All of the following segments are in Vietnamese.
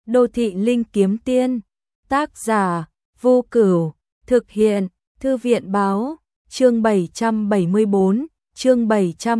Đô thị linh kiếm tiên. Tác giả Vô Cửu. Thực hiện Thư viện báo. Chương 774, chương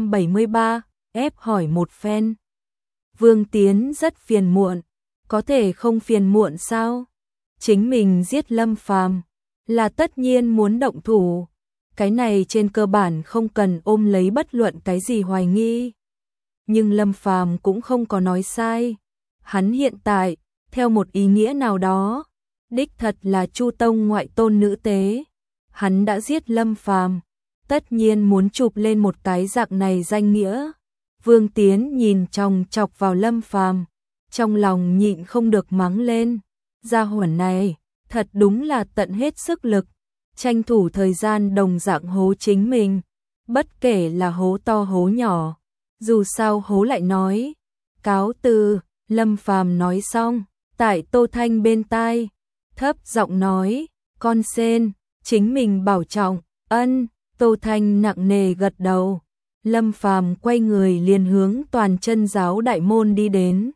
773, ép hỏi một phen. Vương Tiến rất phiền muộn. Có thể không phiền muộn sao? Chính mình giết Lâm Phàm là tất nhiên muốn động thủ. Cái này trên cơ bản không cần ôm lấy bất luận cái gì hoài nghi. Nhưng Lâm Phàm cũng không có nói sai. Hắn hiện tại, theo một ý nghĩa nào đó, đích thật là Chu Tông ngoại tôn nữ tế. Hắn đã giết Lâm Phàm, tất nhiên muốn chụp lên một cái dạng này danh nghĩa. Vương Tiến nhìn chòng chọc vào Lâm Phàm, trong lòng nhịn không được mắng lên. Gia hỏa này, thật đúng là tận hết sức lực, tranh thủ thời gian đồng dạng hố chính mình. Bất kể là hố to hố nhỏ, dù sao hố lại nói. Cáo từ. Lâm Phàm nói xong, tại Tô Thanh bên tai, thấp giọng nói, con sen, chính mình bảo trọng. Ân. Tô Thanh nặng nề gật đầu. Lâm Phàm quay người liền hướng Toàn Chân giáo đại môn đi đến.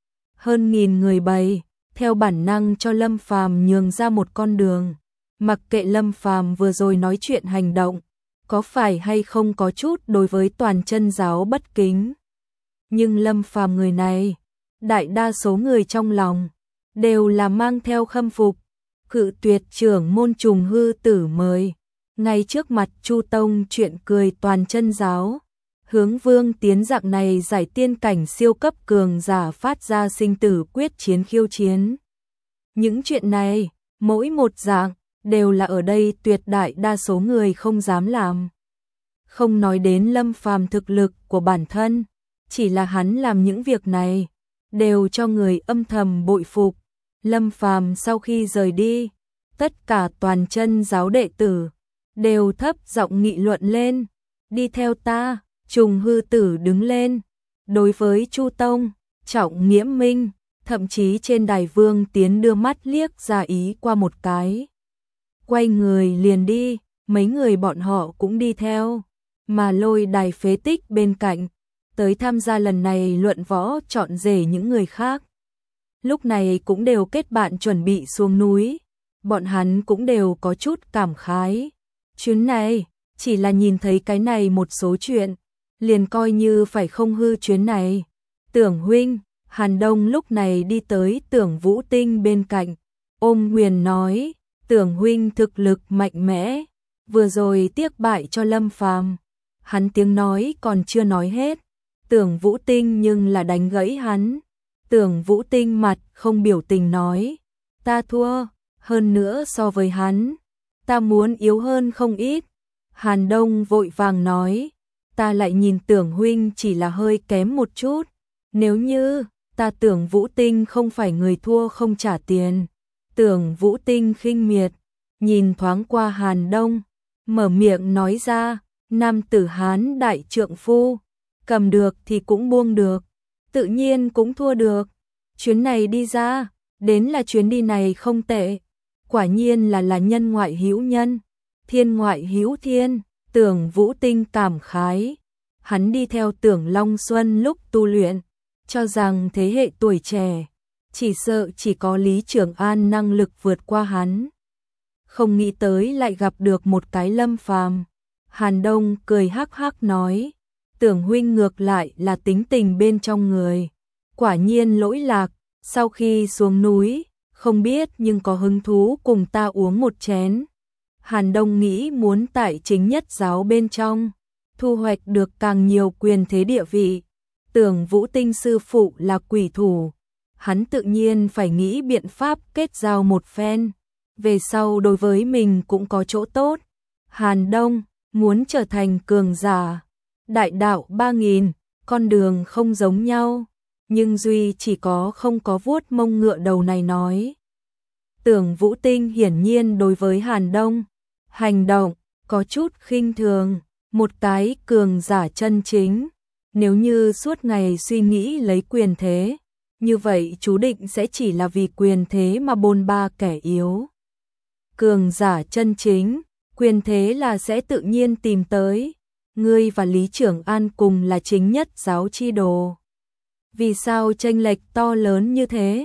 Hơn nghìn người bày, theo bản năng cho Lâm Phàm nhường ra một con đường. Mặc kệ Lâm Phàm vừa rồi nói chuyện hành động, có phải hay không có chút đối với Toàn Chân giáo bất kính. Nhưng Lâm Phàm người này, đại đa số người trong lòng đều là mang theo khâm phục, cự tuyệt trưởng môn Trùng Hư Tử mời. Ngay trước mặt Chu Tông chuyện cười Toàn Chân giáo, hướng Vương Tiến dạng này giải tiên cảnh siêu cấp cường giả phát ra sinh tử quyết chiến khiêu chiến. Những chuyện này, mỗi một dạng, đều là ở đây tuyệt đại đa số người không dám làm. Không nói đến Lâm Phàm thực lực của bản thân, chỉ là hắn làm những việc này, đều cho người âm thầm bội phục. Lâm Phàm sau khi rời đi, tất cả Toàn Chân giáo đệ tử đều thấp giọng nghị luận lên. Đi theo ta. Trùng Hư Tử đứng lên, đối với Chu Tông, Trọng Nghiễm Minh, thậm chí trên đài Vương Tiến đưa mắt liếc ra ý qua một cái. Quay người liền đi, mấy người bọn họ cũng đi theo, mà Lôi Đài phế tích bên cạnh, tới tham gia lần này luận võ chọn rể những người khác. Lúc này cũng đều kết bạn chuẩn bị xuống núi, bọn hắn cũng đều có chút cảm khái. Chuyến này, chỉ là nhìn thấy cái này một số chuyện, liền coi như phải không hư chuyến này. Tưởng huynh. Hàn Đông lúc này đi tới Tưởng Vũ Tinh bên cạnh, ôm Huyền nói, Tưởng huynh thực lực mạnh mẽ, vừa rồi tiếc bại cho Lâm Phàm. Hắn tiếng nói còn chưa nói hết, Tưởng Vũ Tinh nhưng là đánh gãy hắn. Tưởng Vũ Tinh mặt không biểu tình nói, ta thua, hơn nữa so với hắn, ta muốn yếu hơn không ít. Hàn Đông vội vàng nói, ta lại nhìn Tưởng huynh chỉ là hơi kém một chút, nếu như ta Tưởng Vũ Tinh không phải người thua không trả tiền. Tưởng Vũ Tinh khinh miệt, nhìn thoáng qua Hàn Đông, mở miệng nói ra, nam tử Hán đại trượng phu, cầm được thì cũng buông được, tự nhiên cũng thua được. Chuyến này đi ra, đến là chuyến đi này không tệ, quả nhiên là nhân ngoại hữu nhân, thiên ngoại hữu thiên. Tưởng Vũ Tinh cảm khái, hắn đi theo Tưởng Long Xuân lúc tu luyện, cho rằng thế hệ tuổi trẻ, chỉ sợ chỉ có Lý Trường An năng lực vượt qua hắn. Không nghĩ tới lại gặp được một cái Lâm Phàm. Hàn Đông cười hắc hắc nói, Tưởng huynh ngược lại là tính tình bên trong người, quả nhiên lỗi lạc, sau khi xuống núi, không biết nhưng có hứng thú cùng ta uống một chén. Hàn Đông nghĩ muốn tại chính nhất giáo bên trong, thu hoạch được càng nhiều quyền thế địa vị. Tưởng Vũ Tinh sư phụ là quỷ thủ, hắn tự nhiên phải nghĩ biện pháp kết giao một phen, về sau đối với mình cũng có chỗ tốt. Hàn Đông muốn trở thành cường giả, đại đạo 3000, con đường không giống nhau, nhưng duy chỉ có không có vuốt mông ngựa đầu này nói. Tưởng Vũ Tinh hiển nhiên đối với Hàn Đông hành động có chút khinh thường, một cái cường giả chân chính, nếu như suốt ngày suy nghĩ lấy quyền thế, như vậy chú định sẽ chỉ là vì quyền thế mà bôn ba kẻ yếu. Cường giả chân chính, quyền thế là sẽ tự nhiên tìm tới. Ngươi và Lý Trường An cùng là chính nhất giáo chi đồ, vì sao chênh lệch to lớn như thế?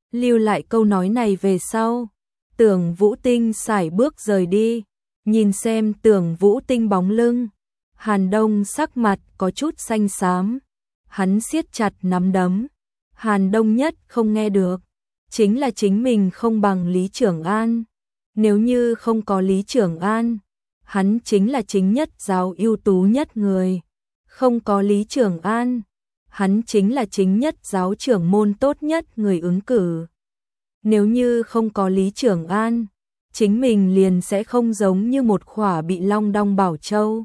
lưu lại câu nói này về sau. Tưởng Vũ Tinh sải bước rời đi, nhìn xem Tưởng Vũ Tinh bóng lưng, Hàn Đông sắc mặt có chút xanh xám, hắn siết chặt nắm đấm. Hàn Đông nhất không nghe được, chính là chính mình không bằng Lý Trưởng An. Nếu như không có Lý Trưởng An, hắn chính là chính nhất giáo ưu tú nhất người. Không có Lý Trưởng An, hắn chính là chính nhất giáo trưởng môn tốt nhất người ứng cử. Nếu như không có Lý Trưởng An, chính mình liền sẽ không giống như một khỏa bị long đong bảo châu,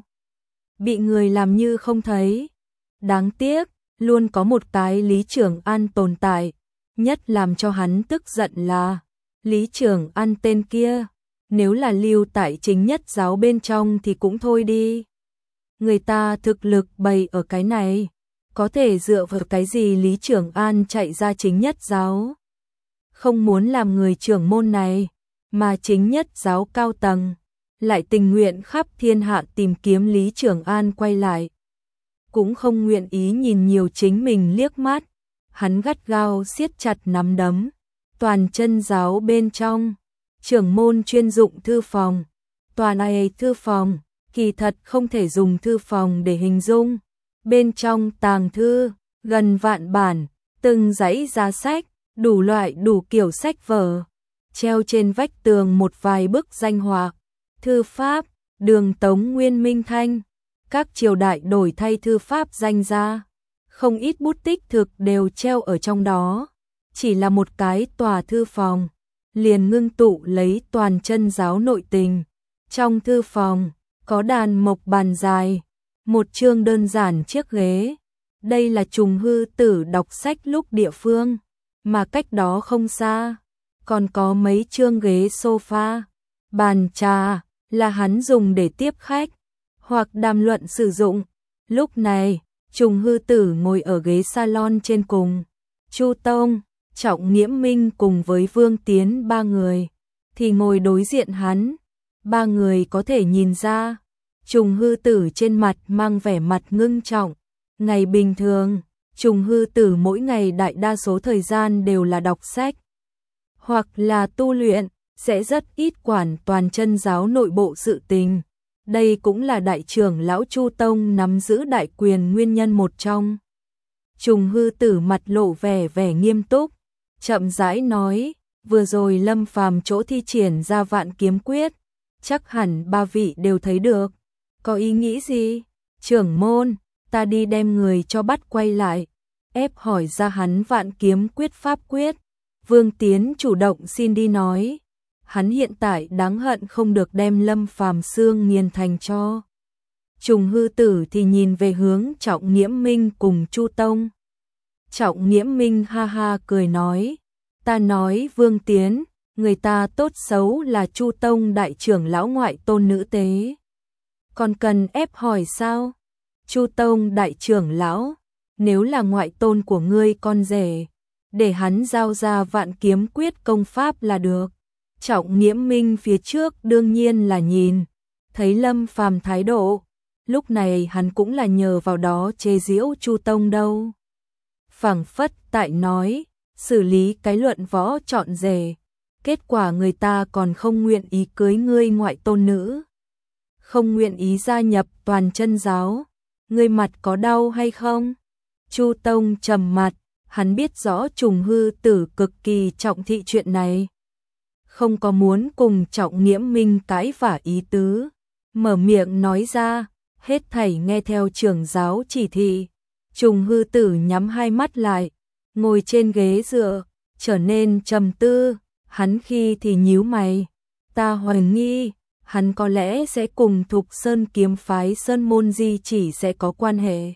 bị người làm như không thấy. Đáng tiếc, luôn có một cái Lý Trưởng An tồn tại. Nhất làm cho hắn tức giận là Lý Trưởng An tên kia, nếu là lưu tại chính nhất giáo bên trong thì cũng thôi đi. Người ta thực lực bày ở cái này, có thể dựa vào cái gì Lý Trưởng An chạy ra chính nhất giáo? Không muốn làm người trưởng môn này, mà chính nhất giáo cao tầng lại tình nguyện khắp thiên hạ tìm kiếm Lý Trưởng An quay lại, cũng không nguyện ý nhìn nhiều chính mình liếc mắt. Hắn gắt gao siết chặt nắm đấm. Toàn chân giáo bên trong, trưởng môn chuyên dụng thư phòng, toàn ai thư phòng, kỳ thật không thể dùng thư phòng để hình dung. Bên trong tàng thư, gần vạn bản, từng dãy giá sách, đủ loại đủ kiểu sách vở, treo trên vách tường một vài bức danh họa, thư pháp, đường Tống Nguyên Minh Thanh, các triều đại đổi thay thư pháp danh ra. Không ít bút tích thực đều treo ở trong đó, chỉ là một cái tòa thư phòng, liền ngưng tụ lấy toàn chân giáo nội tình. Trong thư phòng, có đàn mộc bàn dài, một chương đơn giản chiếc ghế. Đây là Trùng Hư Tử đọc sách lúc địa phương, mà cách đó không xa, còn có mấy chương ghế sofa, bàn trà, là hắn dùng để tiếp khách, hoặc đàm luận sử dụng. Lúc này, Trùng Hư Tử ngồi ở ghế salon trên cùng, Chu Tông, Trọng Nghiễm Minh cùng với Vương Tiến ba người thì ngồi đối diện hắn. Ba người có thể nhìn ra, Trùng Hư Tử trên mặt mang vẻ mặt ngưng trọng. Ngày bình thường, Trùng Hư Tử mỗi ngày đại đa số thời gian đều là đọc sách hoặc là tu luyện, sẽ rất ít quản toàn chân giáo nội bộ sự tình. Đây cũng là đại trưởng lão Chu Tông nắm giữ đại quyền nguyên nhân một trong. Trùng Hư Tử mặt lộ vẻ nghiêm túc, chậm rãi nói, vừa rồi Lâm Phàm chỗ thi triển ra Vạn Kiếm Quyết, chắc hẳn ba vị đều thấy được. Có ý nghĩ gì? Trưởng môn, ta đi đem người cho bắt quay lại, ép hỏi ra hắn Vạn Kiếm Quyết pháp quyết. Vương Tiến chủ động xin đi nói. Hắn hiện tại đáng hận không được đem Lâm Phàm xương nghiền thành cho. Trùng Hư Tử thì nhìn về hướng Trọng Nghiễm Minh cùng Chu Tông. Trọng Nghiễm Minh ha ha cười nói, ta nói Vương Tiến, người ta tốt xấu là Chu Tông đại trưởng lão ngoại tôn nữ tế, còn cần ép hỏi sao? Chu Tông đại trưởng lão, nếu là ngoại tôn của ngươi con rể, để hắn giao ra Vạn Kiếm Quyết công pháp là được. Trọng Nghiễm Minh phía trước đương nhiên là nhìn thấy Lâm Phàm thái độ, lúc này hắn cũng là nhờ vào đó chế giễu Chu Tông đâu. Phảng phất tại nói, xử lý cái luận võ chọn rể, kết quả người ta còn không nguyện ý cưới ngươi ngoại tôn nữ, không nguyện ý gia nhập toàn chân giáo, ngươi mặt có đau hay không? Chu Tông trầm mặt, hắn biết rõ Trùng Hư Tử cực kỳ trọng thị chuyện này, không có muốn cùng Trọng Nghiễm Minh cãi vả ý tứ, mở miệng nói ra, hết thảy nghe theo trưởng giáo chỉ thị. Trùng Hư Tử nhắm hai mắt lại, ngồi trên ghế dựa, trở nên trầm tư, hắn khi thì nhíu mày, ta hoài nghi, hắn có lẽ sẽ cùng Thục Sơn kiếm phái Sơn Môn Di chỉ sẽ có quan hệ.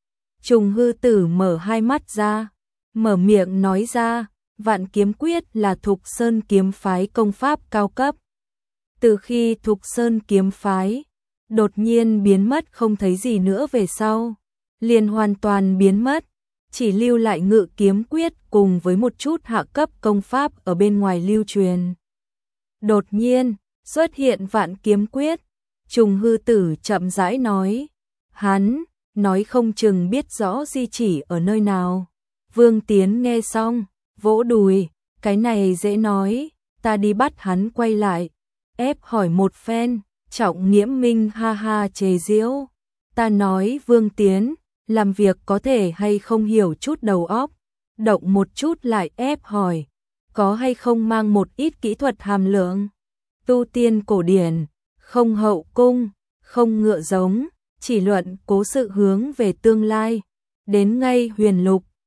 Trùng Hư Tử mở hai mắt ra, mở miệng nói ra, Vạn Kiếm Quyết là Thục Sơn kiếm phái công pháp cao cấp. Từ khi Thục Sơn kiếm phái đột nhiên biến mất không thấy gì nữa về sau, liền hoàn toàn biến mất, chỉ lưu lại Ngự Kiếm Quyết cùng với một chút hạ cấp công pháp ở bên ngoài lưu truyền. Đột nhiên xuất hiện Vạn Kiếm Quyết, Trùng Hư Tử chậm rãi nói, hắn nói không chừng biết rõ di chỉ ở nơi nào. Vương Tiến nghe xong, vỗ đùi, Cái này dễ nói, ta đi bắt hắn quay lại. Ép hỏi một phen, Trọng Nghiễm Minh ha ha chế giễu. Ta nói Vương Tiến, làm việc có thể hay không hiểu chút đầu óc, động một chút lại ép hỏi, có hay không mang một ít kỹ thuật hàm lượng. Tu tiên cổ điển, không hậu cung, không ngựa giống, chỉ luận cố sự hướng về tương lai. Đến ngay huyền lục,